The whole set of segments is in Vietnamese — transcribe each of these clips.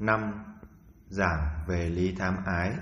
5. Giảng về ly tham ái.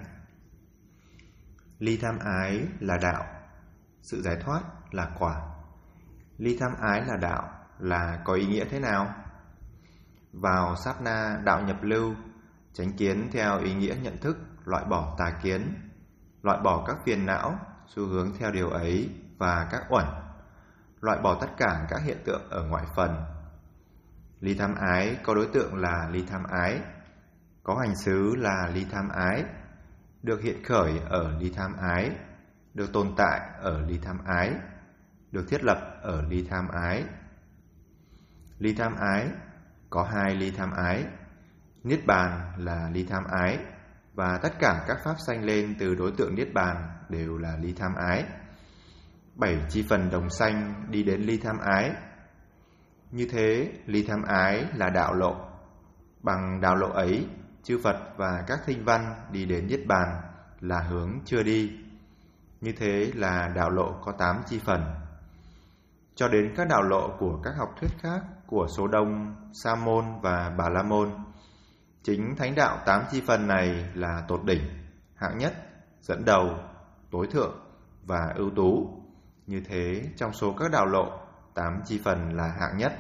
Ly tham ái là đạo, sự giải thoát là quả. Ly tham ái là đạo là có ý nghĩa thế nào? Vào sát na đạo nhập lưu, chánh kiến theo ý nghĩa nhận thức loại bỏ tà kiến, loại bỏ các phiền não, xu hướng theo điều ấy và các uẩn, loại bỏ tất cả các hiện tượng ở ngoại phần. Ly tham ái có đối tượng là ly tham ái, có hành xứ là ly tham ái, được hiện khởi ở ly tham ái, được tồn tại ở ly tham ái, được thiết lập ở ly tham ái. Ly tham ái có 2 ly tham ái. Niết bàn là ly tham ái, và tất cả các pháp sanh lên từ đối tượng niết bàn đều là ly tham ái. 7 chi phần đồng sanh đi đến ly tham ái. Như thế, ly tham ái là đạo lộ. Bằng đạo lộ ấy, chư Phật và các thinh văn đi đến niết bàn là hướng chưa đi. Như thế là đạo lộ có 8 chi phần. Cho đến các đạo lộ của các học thuyết khác của số đông, Sa môn và Bà la môn, chính thánh đạo 8 chi phần này là tột đỉnh, hạng nhất, dẫn đầu, tối thượng và ưu tú. Như thế, trong số các đạo lộ, 8 chi phần là hạng nhất.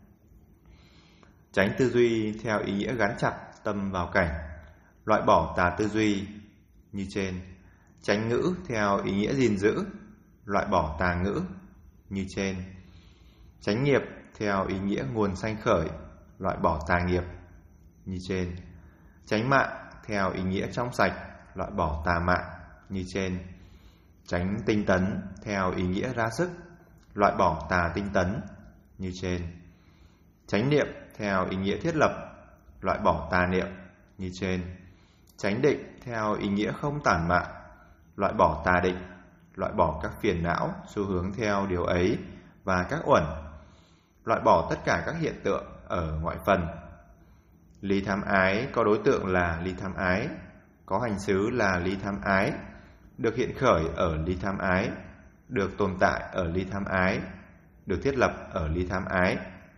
Chánh tư duy theo ý nghĩa gắn chặt tâm vào cảnh, loại bỏ tà tư duy như trên. Chánh ngữ theo ý nghĩa gìn giữ, loại bỏ tà ngữ như trên. Chánh nghiệp theo ý nghĩa nguồn sanh khởi, loại bỏ tà nghiệp như trên. Chánh mạng theo ý nghĩa trong sạch, loại bỏ tà mạng như trên. Chánh tinh tấn theo ý nghĩa ra sức, loại bỏ tà tinh tấn như trên. Chánh niệm theo ý nghĩa thiết lập, loại bỏ tà niệm như trên. Chánh định theo ý nghĩa không tản mạn, loại bỏ tà định, loại bỏ các phiền não, xu hướng theo điều ấy và các uẩn, loại bỏ tất cả các hiện tượng ở ngoại phần. Ly tham ái có đối tượng là ly tham ái, có hành xứ là ly tham ái, được hiện khởi ở ly tham ái, được tồn tại ở ly tham ái, được thiết lập ở ly tham ái.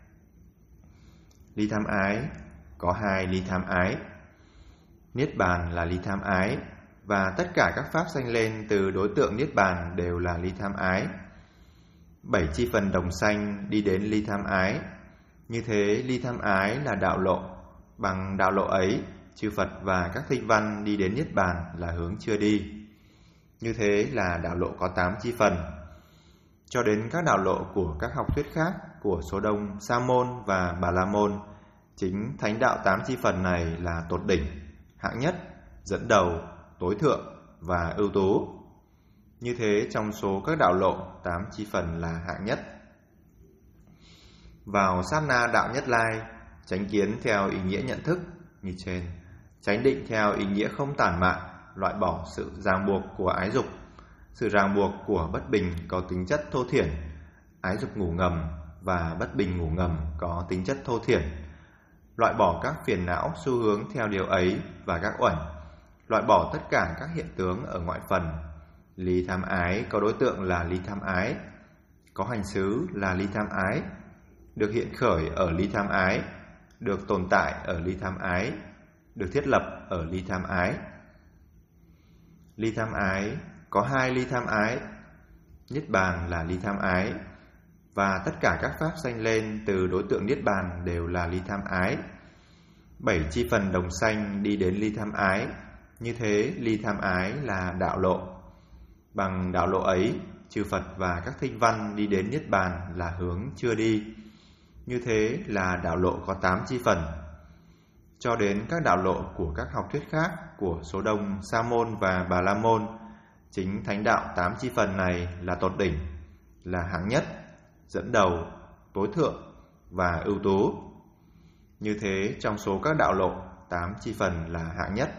Ly tham ái có 2 ly tham ái. Niết bàn là ly tham ái, và tất cả các pháp sanh lên từ đối tượng niết bàn đều là ly tham ái. 7 chi phần đồng sanh đi đến ly tham ái. Như thế, ly tham ái là đạo lộ. Bằng đạo lộ ấy, chư Phật và các thinh văn đi đến niết bàn là hướng chưa đi. Như thế là đạo lộ có 8 chi phần. Cho đến các đạo lộ của các học thuyết khác của số đông, Sa môn và Bà la môn, chính thánh đạo 8 chi phần này là tột đỉnh, hạng nhất, dẫn đầu, tối thượng và ưu tú. Như thế, trong số các đạo lộ, 8 chi phần là hạng nhất. Vào sát na đạo nhất lai, chánh kiến theo ý nghĩa nhận thức như trên. Chánh định theo ý nghĩa không tản mạn, loại bỏ sự ràng buộc của ái dục. Sự ràng buộc của bất bình có tính chất thô thiển, ái dục ngủ ngầm và bất bình ngủ ngầm có tính chất thô thiển, loại bỏ các phiền não xu hướng theo điều ấy và các uẩn, loại bỏ tất cả các hiện tướng ở ngoại phần. Ly tham ái có đối tượng là ly tham ái, có hành xứ là ly tham ái, được hiện khởi ở ly tham ái, được tồn tại ở ly tham ái, được thiết lập ở ly tham ái. Ly tham ái có 2 ly tham ái. Niết bàn là ly tham ái, và tất cả các pháp sanh lên từ đối tượng niết bàn đều là ly tham ái. 7 chi phần đồng sanh đi đến ly tham ái. Như thế, ly tham ái là đạo lộ. Bằng đạo lộ ấy, chư Phật và các thinh văn đi đến niết bàn là hướng chưa đi. Như thế là đạo lộ có 8 chi phần. Cho đến các đạo lộ của các học thuyết khác của số đông, Sa môn và Bà la môn, chính thánh đạo 8 chi phần này là tột đỉnh, là hạng nhất, dẫn đầu, tối thượng và ưu tú. Như thế, trong số các đạo lộ, 8 chi phần là hạng nhất.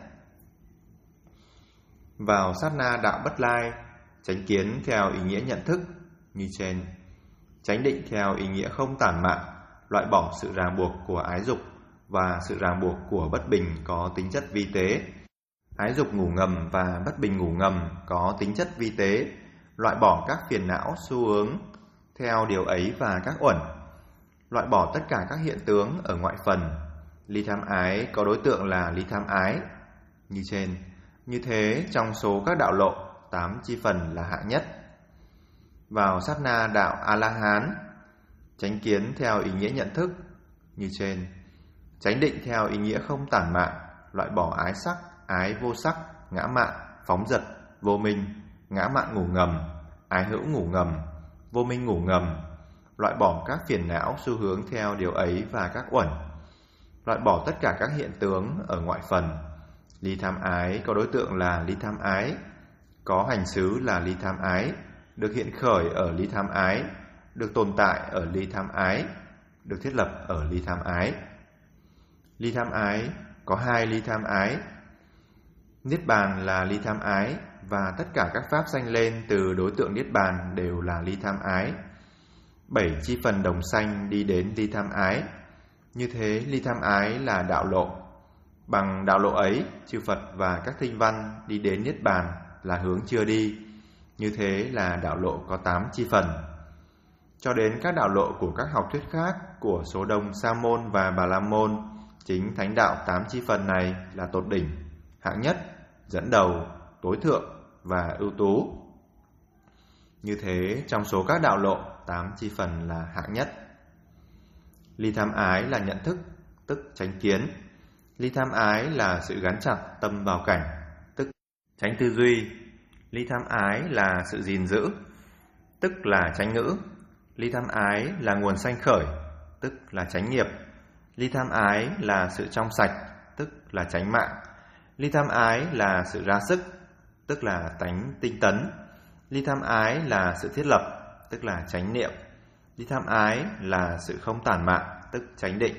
Vào sát na đạo bất lai, chánh kiến theo ý nghĩa nhận thức như trên. Chánh định theo ý nghĩa không tản mạn, loại bỏ sự ràng buộc của ái dục và sự ràng buộc của bất bình có tính chất vi tế. Ái dục ngủ ngầm và bất bình ngủ ngầm có tính chất vi tế, loại bỏ các phiền não xu hướng theo điều ấy và các uẩn, loại bỏ tất cả các hiện tướng ở ngoại phần. Ly tham ái có đối tượng là ly tham ái như trên. Như thế trong số các đạo lộ, 8 chi phần là hạng nhất. Vào sát na đạo A-la-hán, chánh kiến theo ý nghĩa nhận thức như trên. Chánh định theo ý nghĩa không tản mạn, loại bỏ ái sắc, ái vô sắc, ngã mạn, phóng dật, vô minh, ngã mạn ngủ ngầm, ái hữu ngủ ngầm, vô minh ngủ ngầm, loại bỏ các phiền não xu hướng theo điều ấy và các uẩn, loại bỏ tất cả các hiện tướng ở ngoại phần. Ly tham ái có đối tượng là ly tham ái, có hành xứ là ly tham ái, được hiện khởi ở ly tham ái, được tồn tại ở ly tham ái, được thiết lập ở ly tham ái. Ly tham ái có 2 ly tham ái. Niết bàn là ly tham ái, và tất cả các pháp sanh lên từ đối tượng niết bàn đều là ly tham ái. 7 chi phần đồng sanh đi đến ly tham ái. Như thế ly tham ái là đạo lộ. Bằng đạo lộ ấy, chư Phật và các thinh văn đi đến niết bàn là hướng chưa đi. Như thế là đạo lộ có 8 chi phần. Cho đến các đạo lộ của các học thuyết khác của số đông Sa môn và Bà la môn, chính thánh đạo 8 chi phần này là tột đỉnh, hạng nhất, dẫn đầu, tối thượng và ưu tú. Như thế trong số các đạo lộ, 8 chi phần là hạng nhất. Ly tham ái là nhận thức, tức chánh kiến. Ly tham ái là sự gắn chặt tâm vào cảnh, tức chánh tư duy. Ly tham ái là sự gìn giữ, tức là chánh ngữ. Ly tham ái là nguồn sanh khởi, tức là chánh nghiệp. Ly tham ái là sự trong sạch, tức là chánh mạng. Ly tham ái là sự ra sức, tức là tánh tinh tấn. Ly tham ái là sự thiết lập, tức là chánh niệm. Ly tham ái là sự không tản mạn, tức chánh định.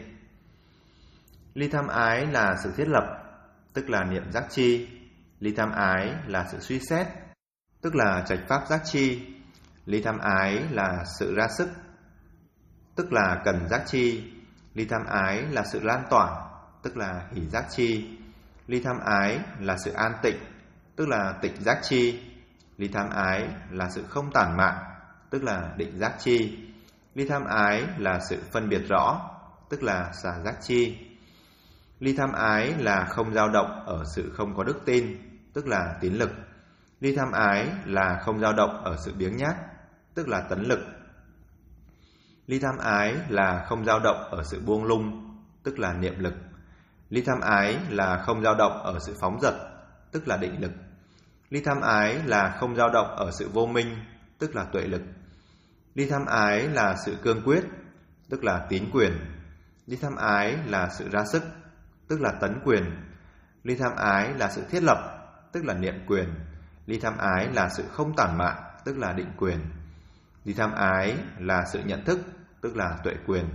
Ly tham ái là sự thiết lập, tức là niệm giác chi. Ly tham ái là sự suy xét, tức là trạch pháp giác chi. Ly tham ái là sự ra sức, tức là cần giác chi. Ly tham ái là sự lan tỏa, tức là hỷ giác chi. Ly tham ái là sự an tịnh, tức là tịnh giác chi. Ly tham ái là sự không tản mạn, tức là định giác chi. Ly tham ái là sự phân biệt rõ, tức là xả giác chi. Ly tham ái là không dao động ở sự không có đức tin, tức là tín lực. Ly tham ái là không dao động ở sự biếng nhác, tức là tấn lực. Ly tham ái là không dao động ở sự buông lung, tức là niệm lực. Ly tham ái là không dao động ở sự phóng dật, tức là định lực. Ly tham ái là không dao động ở sự vô minh, tức là tuệ lực. Ly tham ái là sự cương quyết, tức là tín quyền. Ly tham ái là sự ra sức, tức là tấn quyền. Ly tham ái là sự thiết lập, tức là niệm quyền. Ly tham ái là sự không tản mạn, tức là định quyền. Ly tham ái là sự nhận thức, tức là tuệ quyền.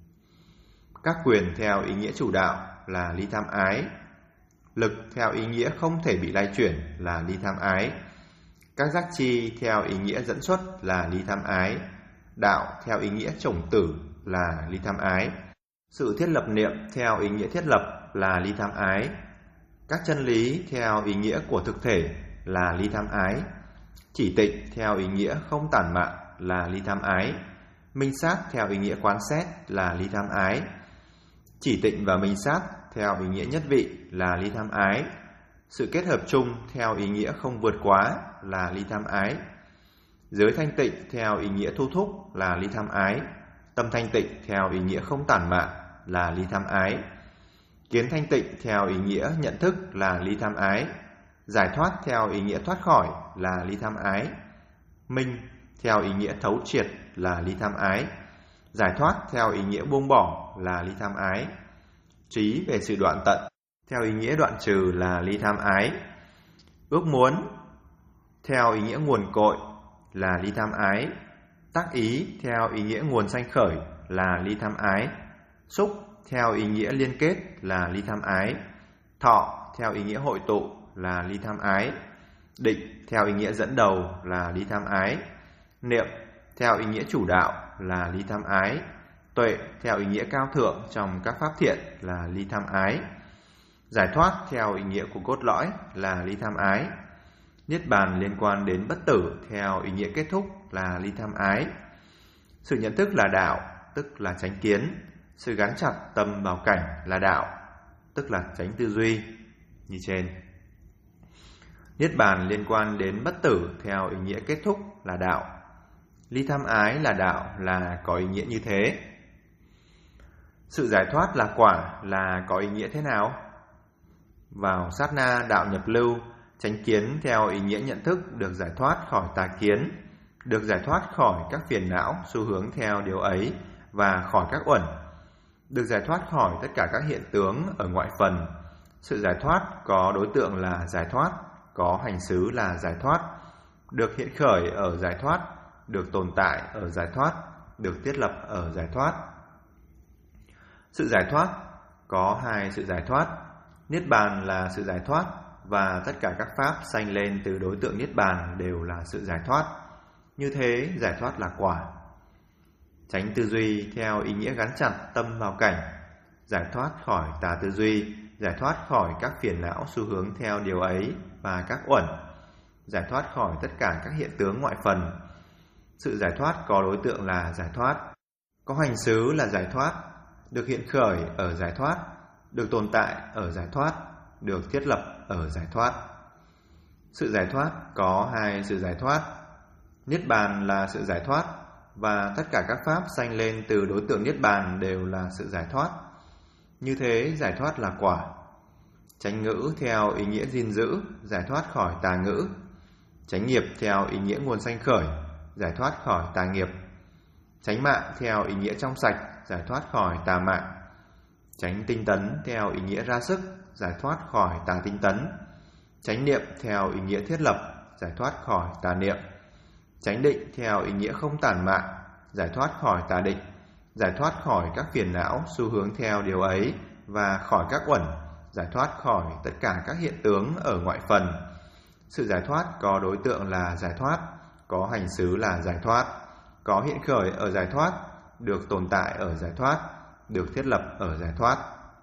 Các quyền theo ý nghĩa chủ đạo là ly tham ái. Lực theo ý nghĩa không thể bị lay chuyển là ly tham ái. Các giác chi theo ý nghĩa dẫn xuất là ly tham ái. Đạo theo ý nghĩa chủng tử là ly tham ái. Sự thiết lập niệm theo ý nghĩa thiết lập là ly tham ái. Các chân lý theo ý nghĩa của thực thể là ly tham ái. Chỉ tịnh theo ý nghĩa không tản mạn là ly tham ái. Minh sát theo ý nghĩa quán xét là ly tham ái. Chỉ tịnh và minh sát theo ý nghĩa nhất vị là ly tham ái. Sự kết hợp chung theo ý nghĩa không vượt quá là ly tham ái. Giới thanh tịnh theo ý nghĩa thu thúc là ly tham ái. Tâm thanh tịnh theo ý nghĩa không tản mạn là ly tham ái. Kiến thanh tịnh theo ý nghĩa nhận thức là ly tham ái. Giải thoát theo ý nghĩa thoát khỏi là ly tham ái. Minh theo ý nghĩa thấu triệt là ly tham ái. Giải thoát theo ý nghĩa buông bỏ là ly tham ái. Trí về sự đoạn tận theo ý nghĩa đoạn trừ là ly tham ái. Ước muốn theo ý nghĩa nguồn cội là ly tham ái. Tác ý theo ý nghĩa nguồn sanh khởi là ly tham ái. Xúc theo ý nghĩa liên kết là ly tham ái. Thọ theo ý nghĩa hội tụ là ly tham ái. Định theo ý nghĩa dẫn đầu là ly tham ái. Niệm theo ý nghĩa chủ đạo là ly tham ái. Tuệ theo ý nghĩa cao thượng trong các pháp thiện là ly tham ái. Giải thoát theo ý nghĩa của cốt lõi là ly tham ái. Niết bàn liên quan đến bất tử theo ý nghĩa kết thúc là ly tham ái. Sự nhận thức là đạo, tức là chánh kiến. Sự gắn chặt tâm vào cảnh là đạo, tức là chánh tư duy như trên. Niết bàn liên quan đến bất tử theo ý nghĩa kết thúc là đạo. Ly tham ái là đạo là có ý nghĩa như thế. Sự giải thoát là quả là có ý nghĩa thế nào? Vào sát na đạo nhập lưu, chánh kiến theo ý nghĩa nhận thức được giải thoát khỏi tà kiến, được giải thoát khỏi các phiền não xu hướng theo điều ấy và khỏi các uẩn, được giải thoát khỏi tất cả các hiện tướng ở ngoại phần. Sự giải thoát có đối tượng là giải thoát, có hành xứ là giải thoát, được hiện khởi ở giải thoát, được tồn tại ở giải thoát, được thiết lập ở giải thoát. Sự giải thoát có hai sự giải thoát. Niết bàn là sự giải thoát, và tất cả các pháp sanh lên từ đối tượng niết bàn đều là sự giải thoát. Như thế giải thoát là quả. Chánh tư duy theo ý nghĩa gắn chặt tâm vào cảnh, giải thoát khỏi tà tư duy, giải thoát khỏi các phiền não xu hướng theo điều ấy và các uẩn, giải thoát khỏi tất cả các hiện tướng ngoại phần. Sự giải thoát có đối tượng là giải thoát, có hành xứ là giải thoát, được hiện khởi ở giải thoát, được tồn tại ở giải thoát, được thiết lập ở giải thoát. Sự giải thoát có hai sự giải thoát. Niết bàn là sự giải thoát, và tất cả các pháp sanh lên từ đối tượng niết bàn đều là sự giải thoát. Như thế giải thoát là quả. Chánh ngữ theo ý nghĩa gìn giữ, giải thoát khỏi tà ngữ. Chánh nghiệp theo ý nghĩa nguồn sanh khởi, giải thoát khỏi tà nghiệp. Chánh mạng theo ý nghĩa trong sạch, giải thoát khỏi tà mạng. Chánh tinh tấn theo ý nghĩa ra sức, giải thoát khỏi tà tinh tấn. Chánh niệm theo ý nghĩa thiết lập, giải thoát khỏi tà niệm. Chánh định theo ý nghĩa không tản mạn, giải thoát khỏi tà định, giải thoát khỏi các phiền não xu hướng theo điều ấy và khỏi các uẩn, giải thoát khỏi tất cả các hiện tướng ở ngoại phần. Sự giải thoát có đối tượng là giải thoát, có hành xứ là giải thoát, có hiện khởi ở giải thoát, được tồn tại ở giải thoát, được thiết lập ở giải thoát.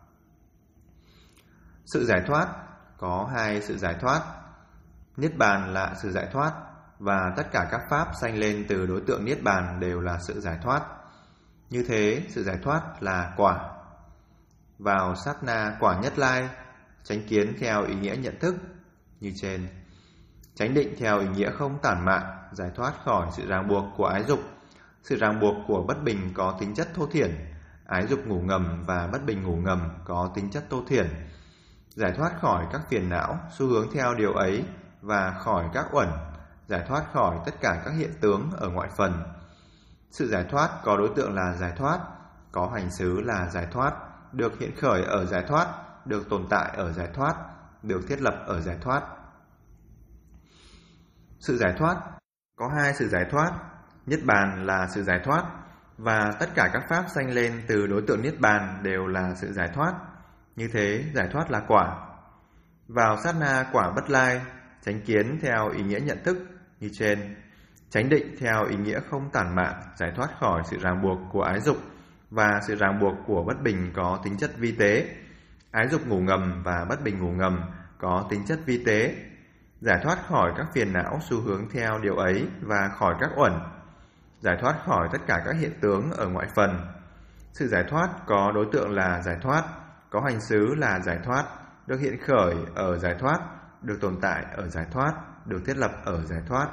Sự giải thoát có hai sự giải thoát. Niết bàn là sự giải thoát, và tất cả các pháp sanh lên từ đối tượng niết bàn đều là sự giải thoát. Như thế sự giải thoát là quả. Vào sát na quả nhất lai, chánh kiến theo ý nghĩa nhận thức như trên. Chánh định theo ý nghĩa không tản mạn, giải thoát khỏi sự ràng buộc của ái dục. Sự ràng buộc của bất bình có tính chất thô thiển, ái dục ngủ ngầm và bất bình ngủ ngầm có tính chất thô thiển. Giải thoát khỏi các phiền não xu hướng theo điều ấy và khỏi các uẩn, giải thoát khỏi tất cả các hiện tướng ở ngoại phần. Sự giải thoát có đối tượng là giải thoát, có hành xứ là giải thoát, được hiện khởi ở giải thoát, được tồn tại ở giải thoát, được thiết lập ở giải thoát. Sự giải thoát có hai sự giải thoát. Niết bàn là sự giải thoát, và tất cả các pháp sanh lên từ đối tượng niết bàn đều là sự giải thoát. Như thế giải thoát là quả. Vào sát na quả bất lai, chánh kiến theo ý nghĩa nhận thức như trên. Chánh định theo ý nghĩa không tản mạn, giải thoát khỏi sự ràng buộc của ái dục và sự ràng buộc của bất bình có tính chất vi tế. Ái dục ngủ ngầm và bất bình ngủ ngầm có tính chất vi tế. Giải thoát khỏi các phiền não xu hướng theo điều ấy và khỏi các uẩn, giải thoát khỏi tất cả các hiện tướng ở ngoại phần. Sự giải thoát có đối tượng là giải thoát, có hành xứ là giải thoát, được hiện khởi ở giải thoát, được tồn tại ở giải thoát, được thiết lập ở giải thoát.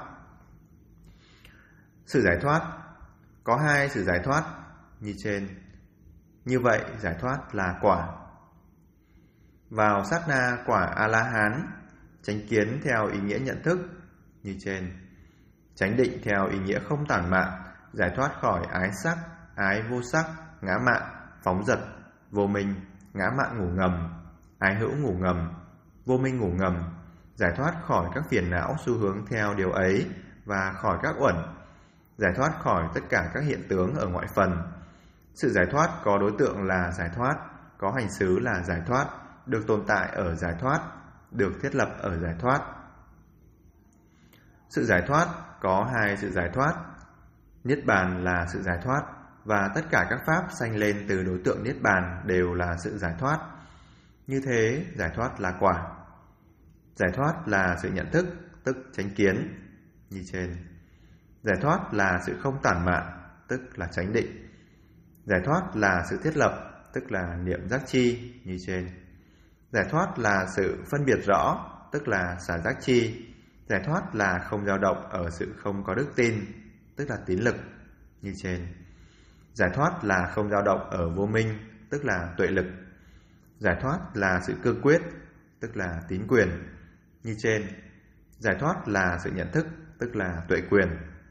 Sự giải thoát có hai sự giải thoát như trên. Như vậy giải thoát là quả. Vào sát na quả A-la-hán, chánh kiến theo ý nghĩa nhận thức như trên. Chánh định theo ý nghĩa không tản mạn, giải thoát khỏi ái sắc, ái vô sắc, ngã mạn, phóng dật, vô minh, ngã mạn ngủ ngầm, ái hữu ngủ ngầm, vô minh ngủ ngầm, giải thoát khỏi các phiền não xu hướng theo điều ấy và khỏi các uẩn, giải thoát khỏi tất cả các hiện tướng ở ngoại phần. Sự giải thoát có đối tượng là giải thoát, có hành xứ là giải thoát, được tồn tại ở giải thoát, được thiết lập ở giải thoát. Sự giải thoát có hai sự giải thoát. Niết bàn là sự giải thoát, và tất cả các pháp sanh lên từ đối tượng niết bàn đều là sự giải thoát. Như thế giải thoát là quả. Giải thoát là sự nhận thức, tức chánh kiến như trên. Giải thoát là sự không tản mạn, tức là chánh định. Giải thoát là sự thiết lập, tức là niệm giác chi như trên. Giải thoát là sự phân biệt rõ, tức là xả giác chi. Giải thoát là không dao động ở sự không có đức tin, tức là tín lực như trên. Giải thoát là không dao động ở vô minh, tức là tuệ lực. Giải thoát là sự cương quyết, tức là tín quyền như trên. Giải thoát là sự nhận thức, tức là tuệ quyền.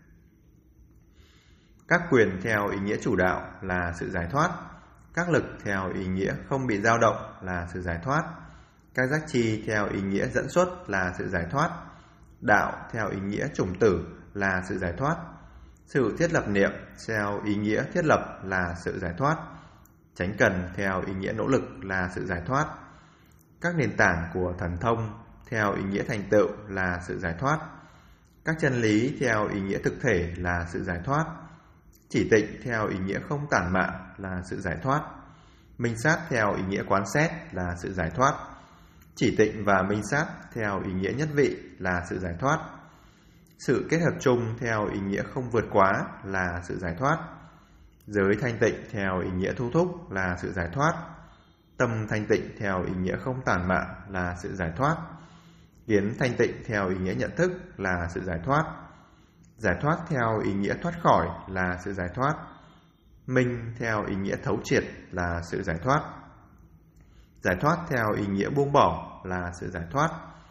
Các quyền theo ý nghĩa chủ đạo là sự giải thoát. Các lực theo ý nghĩa không bị dao động là sự giải thoát. Các giác chi theo ý nghĩa dẫn xuất là sự giải thoát. Đạo theo ý nghĩa chủng tử là sự giải thoát. Sự thiết lập niệm theo ý nghĩa thiết lập là sự giải thoát. Chánh cần theo ý nghĩa nỗ lực là sự giải thoát. Các nền tảng của thần thông theo ý nghĩa thành tựu là sự giải thoát. Các chân lý theo ý nghĩa thực thể là sự giải thoát. Chỉ tịnh theo ý nghĩa không tản mạn là sự giải thoát. Minh sát theo ý nghĩa quán xét là sự giải thoát. Chỉ tịnh và minh sát theo ý nghĩa nhất vị là sự giải thoát. Sự kết hợp chung theo ý nghĩa không vượt quá là sự giải thoát. Giới thanh tịnh theo ý nghĩa thu thúc là sự giải thoát. Tâm thanh tịnh theo ý nghĩa không tản mạn là sự giải thoát. Kiến thanh tịnh theo ý nghĩa nhận thức là sự giải thoát. Giải thoát theo ý nghĩa thoát khỏi là sự giải thoát. Minh theo ý nghĩa thấu triệt là sự giải thoát. Giải thoát theo ý nghĩa buông bỏ là sự giải thoát.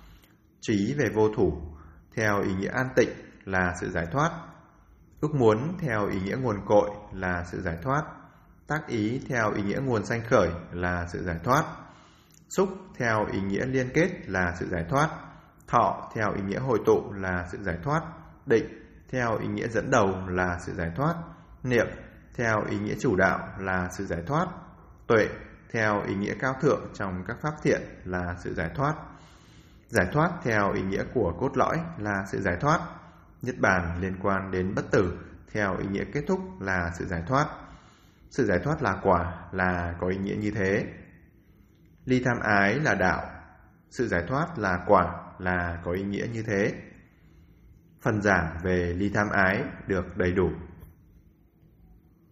Trí về vô thủ theo ý nghĩa an tịnh là sự giải thoát. Ước muốn theo ý nghĩa nguồn cội là sự giải thoát. Tác ý theo ý nghĩa nguồn sanh khởi là sự giải thoát. Xúc theo ý nghĩa liên kết là sự giải thoát. Thọ theo ý nghĩa hội tụ là sự giải thoát. Định theo ý nghĩa dẫn đầu là sự giải thoát. Niệm theo ý nghĩa chủ đạo là sự giải thoát. Tuệ theo ý nghĩa cao thượng trong các pháp thiện là sự giải thoát. Giải thoát theo ý nghĩa của cốt lõi là sự giải thoát. Niết bàn liên quan đến bất tử theo ý nghĩa kết thúc là sự giải thoát. Sự giải thoát là quả là có ý nghĩa như thế. Ly tham ái là đạo. Sự giải thoát là quả là có ý nghĩa như thế. Phần giảng về ly tham ái được đầy đủ.